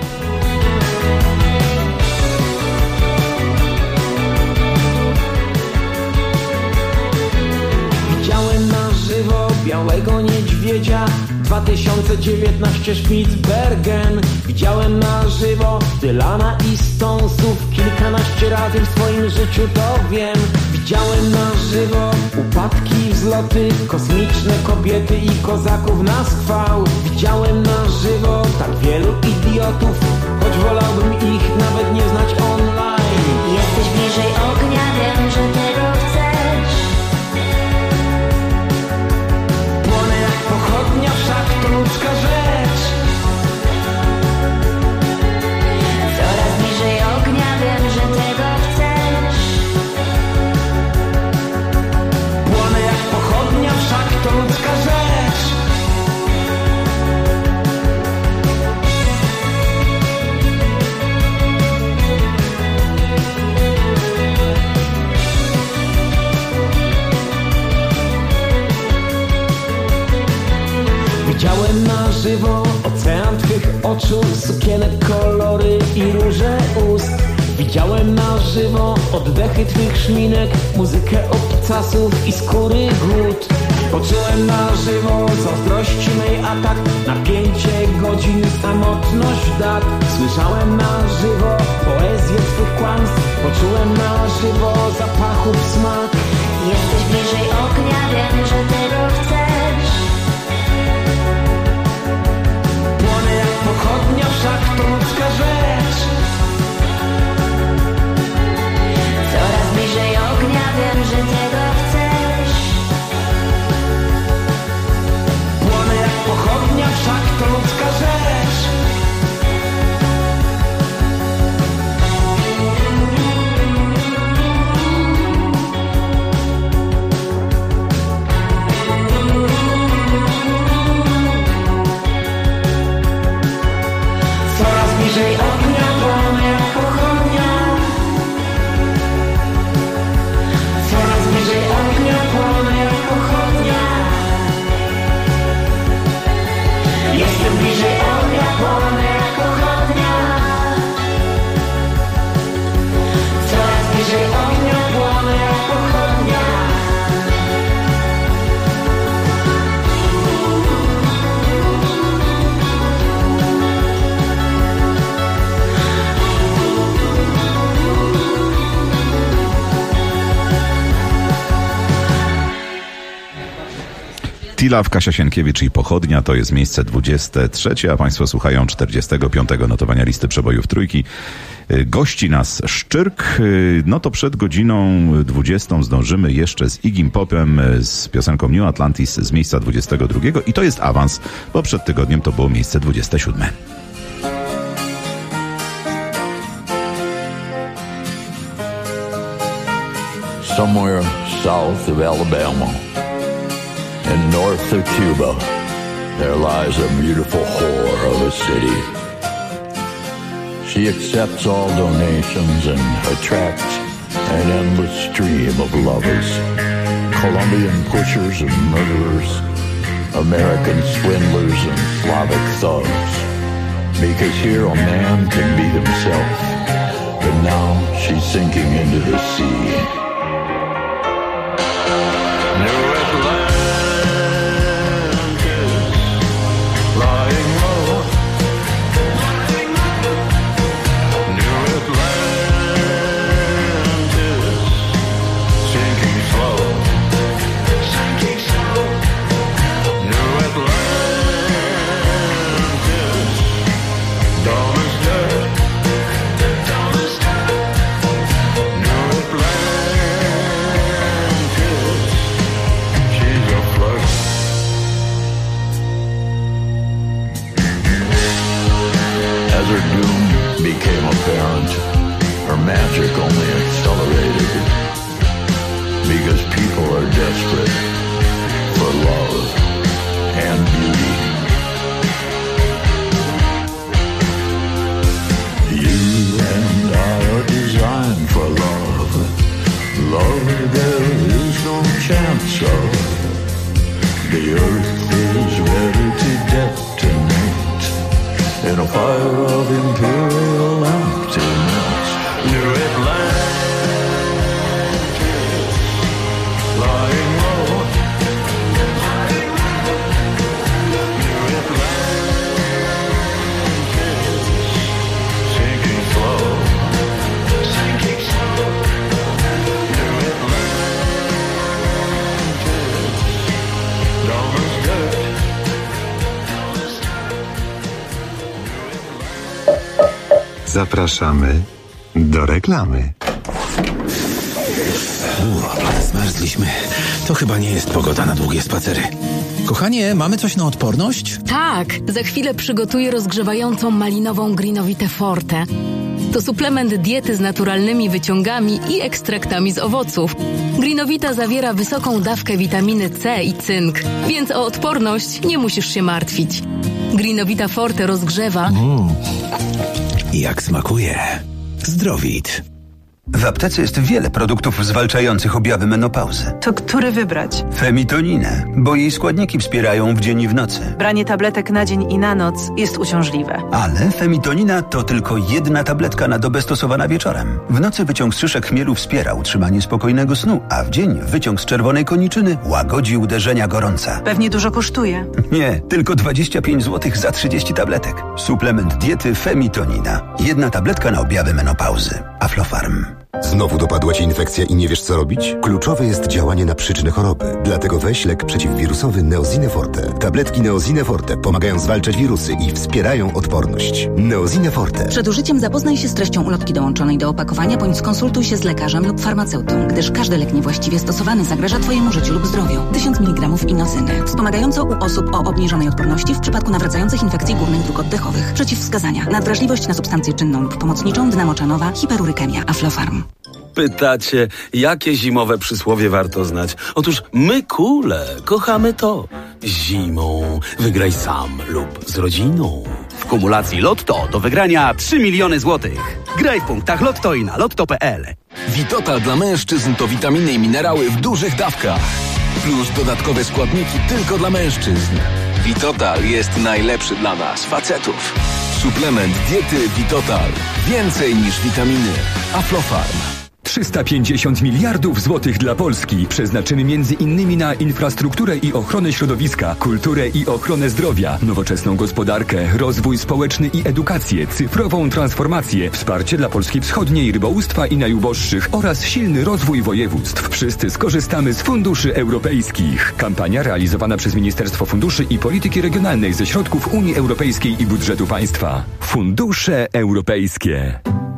Widziałem na żywo białego niedźwiedzia 2019 Spitsbergen. Widziałem na żywo Dylana i Stonesów kilkanaście razy w swoim życiu, to wiem. Widziałem na żywo upadki, wzloty, kosmiczne kobiety i kozaków na schwał. Widziałem na żywo tak wielu idiotów, choć wolałbym ich nawet nie znać online. Jesteś bliżej ognia, wiem, że tego chcesz. Płonę jak pochodnia, wszak to ludzka rzecz. Coraz bliżej ognia, wiem, że tego chcesz. Płonę jak pochodnia, wszak to ludzka rzecz. Widziałem na żywo ocean twych oczu, sukienek, kolory i róże ust. Widziałem na żywo oddechy twych szminek, muzykę obcasów i skóry głód. Poczułem na żywo zazdrości mej atak, napięcie godzin, samotność dat. Słyszałem na żywo poezję twych kłamstw, poczułem na żywo zapachów smak. Jesteś bliżej ognia, wiem, że tego chcesz. Płonę jak pochodnia, wszak to ludzka rzecz. Coraz bliżej ognia, wiem, że tego chcesz. Płonę jak pochodnia, wszak to ludzka rzecz. Coraz bliżej ognia, płonę jak pochodnia. Coraz bliżej ognia, płonę jak pochodnia. Jestem bliżej ognia, płonę jak pochodnia. Coraz bliżej ognia, płonę jak pochodnia. Tilaf, Kasia Sienkiewicz i Pochodnia to jest miejsce 23, a Państwo słuchają 45. notowania listy przebojów trójki. Gości nas Szczyrk, no to przed godziną 20 zdążymy jeszcze z Iggy Popem, z piosenką New Atlantis z miejsca 22 i to jest awans, bo przed tygodniem to było miejsce 27. Somewhere south of Alabama and north of Cuba, there lies a beautiful whore of a city. She accepts all donations and attracts an endless stream of lovers, Colombian pushers and murderers, American swindlers and Slavic thugs. Because here a man can be himself, but now she's sinking into the sea. Magic only accelerated because people are desperate for love and beauty. a fire of imperial emptiness. New Atlantis, lying low. New Atlantis, sinking slow. Sinking slow. New Atlantis, dumb as dirt. Zapraszamy do reklamy. Zmarzliśmy. To chyba nie jest pogoda na długie spacery. Kochanie, mamy coś na odporność? Tak, za chwilę przygotuję rozgrzewającą malinową Greenovitę Forte. To suplement diety z naturalnymi wyciągami i ekstraktami z owoców. Greenovita zawiera wysoką dawkę witaminy C i cynk, więc o odporność nie musisz się martwić. Greenovita Forte rozgrzewa... Jak smakuje. Zdrowit. W aptece jest wiele produktów zwalczających objawy menopauzy. To który wybrać? Femitoninę, bo jej składniki wspierają w dzień i w nocy. Branie tabletek na dzień i na noc jest uciążliwe. Ale femitonina to tylko jedna tabletka na dobę stosowana wieczorem. W nocy wyciąg z szyszek chmielu wspiera utrzymanie spokojnego snu, a w dzień wyciąg z czerwonej koniczyny łagodzi uderzenia gorąca. Pewnie dużo kosztuje. Nie, tylko 25 zł za 30 tabletek. Suplement diety Femitonina. Jedna tabletka na objawy menopauzy. Aflofarm. Znowu dopadła Cię infekcja i nie wiesz, co robić? Kluczowe jest działanie na przyczynę choroby. Dlatego weź lek przeciwwirusowy Neozine Forte. Tabletki Neozine Forte pomagają zwalczać wirusy i wspierają odporność. Neozine Forte. Przed użyciem zapoznaj się z treścią ulotki dołączonej do opakowania, bądź skonsultuj się z lekarzem lub farmaceutą, gdyż każdy lek niewłaściwie stosowany zagraża Twojemu życiu lub zdrowiu. 1000 mg inocyny. Wspomagająco u osób o obniżonej odporności w przypadku nawracających infekcji górnych dróg oddechowych. Przeciwwskazania. Nadwrażliwość na substancję czynną lub pomocniczą, dna moczanowa, hiperurykemia. Aflofarm. Pytacie, jakie zimowe przysłowie warto znać? Otóż my kule kochamy to. Zimą wygraj sam lub z rodziną. W kumulacji Lotto do wygrania 3 miliony złotych. Graj w punktach Lotto i na lotto.pl. Vitotal dla mężczyzn to witaminy i minerały w dużych dawkach. Plus dodatkowe składniki tylko dla mężczyzn. Vitotal jest najlepszy dla nas, facetów. Suplement diety Vitotal. Więcej niż witaminy. Aflofarm. 350 miliardów złotych dla Polski przeznaczymy między innymi na infrastrukturę i ochronę środowiska, kulturę i ochronę zdrowia, nowoczesną gospodarkę, rozwój społeczny i edukację, cyfrową transformację, wsparcie dla Polski Wschodniej, rybołówstwa i najuboższych oraz silny rozwój województw. Wszyscy skorzystamy z funduszy europejskich. Kampania realizowana przez Ministerstwo Funduszy i Polityki Regionalnej ze środków Unii Europejskiej i budżetu państwa. Fundusze europejskie.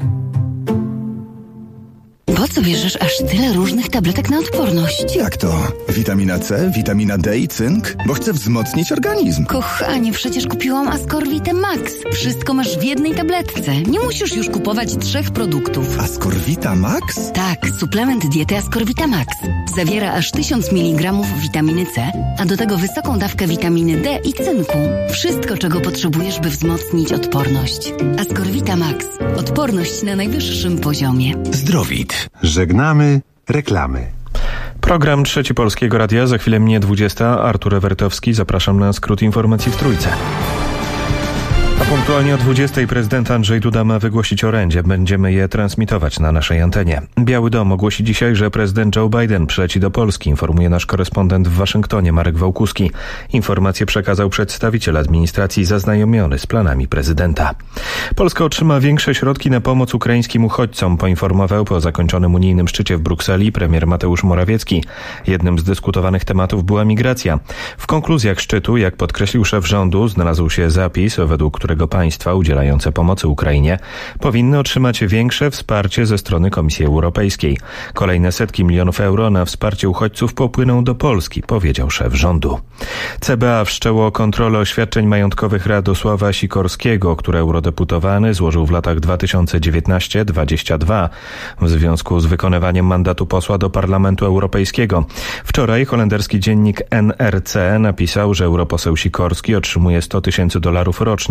Po co bierzesz aż tyle różnych tabletek na odporność? Jak to? Witamina C, witamina D i cynk? Bo chcę wzmocnić organizm. Kochanie, przecież kupiłam Ascorvitę Max. Wszystko masz w jednej tabletce. Nie musisz już kupować 3 produktów. Ascorvita Max? Tak, suplement diety Ascorvita Max. Zawiera aż 1000 mg witaminy C, a do tego wysoką dawkę witaminy D i cynku. Wszystko, czego potrzebujesz, by wzmocnić odporność. Ascorvita Max. Odporność na najwyższym poziomie. Zdrowit. Żegnamy reklamy. Program Trzeci Polskiego Radia, za chwilę minie 20. Artur Ewertowski, zapraszam na skrót informacji w Trójce. A punktualnie o 20 prezydent Andrzej Duda ma wygłosić orędzie. Będziemy je transmitować na naszej antenie. Biały Dom ogłosi dzisiaj, że prezydent Joe Biden przyleci do Polski, informuje nasz korespondent w Waszyngtonie Marek Wałkuski. Informację przekazał przedstawiciel administracji zaznajomiony z planami prezydenta. Polska otrzyma większe środki na pomoc ukraińskim uchodźcom, poinformował po zakończonym unijnym szczycie w Brukseli premier Mateusz Morawiecki. Jednym z dyskutowanych tematów była migracja. W konkluzjach szczytu, jak podkreślił szef rządu, znalazł się zapis, według którego państwa udzielające pomocy Ukrainie powinny otrzymać większe wsparcie ze strony Komisji Europejskiej. Kolejne setki milionów euro na wsparcie uchodźców popłyną do Polski, powiedział szef rządu. CBA wszczęło kontrolę oświadczeń majątkowych Radosława Sikorskiego, które eurodeputowany złożył w latach 2019-22 w związku z wykonywaniem mandatu posła do Parlamentu Europejskiego. Wczoraj holenderski dziennik NRC napisał, że europoseł Sikorski otrzymuje $100 000 rocznie od Zjednoczonych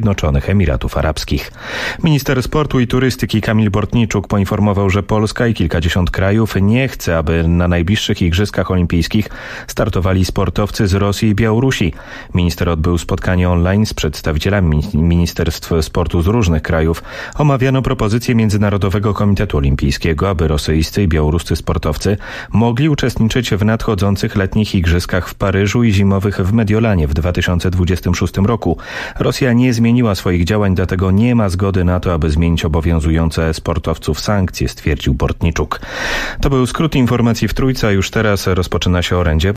Zjednoczonych Emiratów Arabskich. Minister sportu i turystyki Kamil Bortniczuk poinformował, że Polska i kilkadziesiąt krajów nie chce, aby na najbliższych Igrzyskach Olimpijskich startowali sportowcy z Rosji i Białorusi. Minister odbył spotkanie online z przedstawicielami ministerstw sportu z różnych krajów. Omawiano propozycję Międzynarodowego Komitetu Olimpijskiego, aby rosyjscy i białoruscy sportowcy mogli uczestniczyć w nadchodzących letnich Igrzyskach w Paryżu i zimowych w Mediolanie w 2026 roku. Rosja nie zmieniła swoich działań, dlatego nie ma zgody na to, aby zmienić obowiązujące sportowców sankcje, stwierdził Bortniczuk. To był skrót informacji w Trójce, a już teraz rozpoczyna się orędzie.